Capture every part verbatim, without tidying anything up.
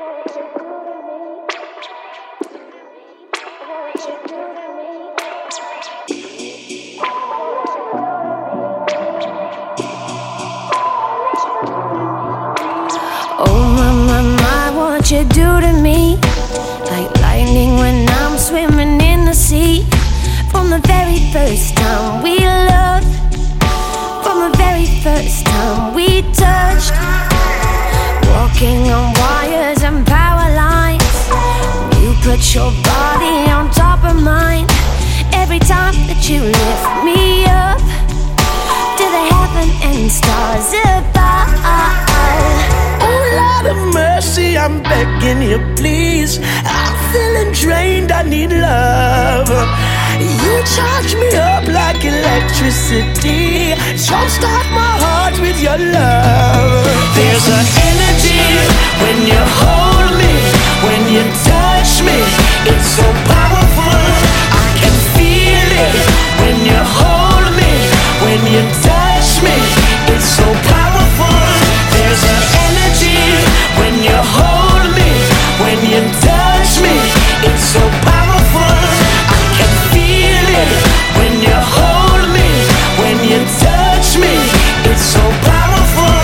What you do to me, like lightning when I'm swimming in the sea. From the very first time we loved, from the very first time we touched, walking on wires and power lines. You put your body on top of mine. Every time that you lift me up to the heaven and stars above. Lord of mercy, I'm begging you, please. I'm feeling drained, I need love. You charge me up like electricity. Jumpstart my heart with your love. There's an energy when you hold me, when you touch me. It's so powerful, I can feel it. When you hold me, when you touch me. It's so powerful. There's an energy when you hold me, when you touch me. It's so powerful, I can feel it. When you hold me, when you touch me. It's so powerful.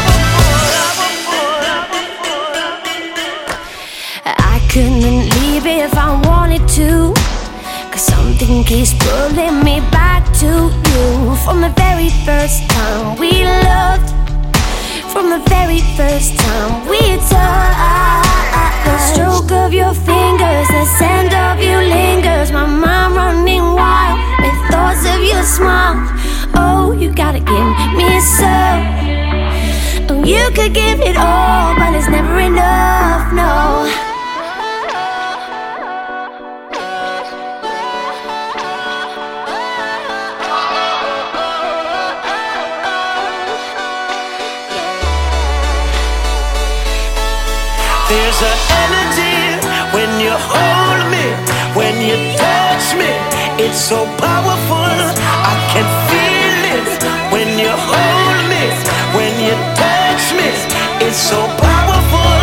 I couldn't leave if I wanted to, 'cause something keeps pulling me back to you. From the very first time we loved, from the very first time we touched. The stroke of your fingers, the scent of you lingers. My mind running wild with thoughts of your smile. Oh, you gotta give me some. Oh, you could give it all, but it's never enough, no. There's an energy when you hold me, when you touch me. It's so powerful, I can feel it. When you hold me, when you touch me. It's so powerful,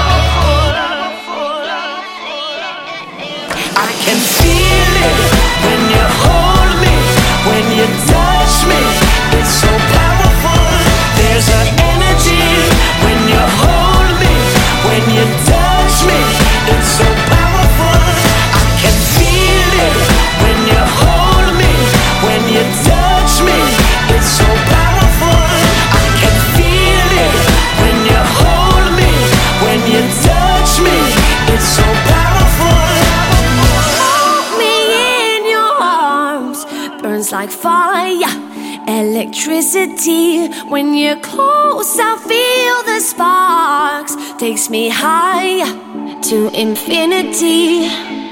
I can feel it. When you hold me, when you touch me. It's so powerful. There's an energy when you hold me, when you touch me. It's so powerful, I can feel it. When you hold me, when you touch me. It's so powerful, I can feel it. When you hold me, when you touch me. It's so powerful. Hold me in your arms, burns like fire, electricity. When you're close, I feel the sparks. Takes me higher to infinity.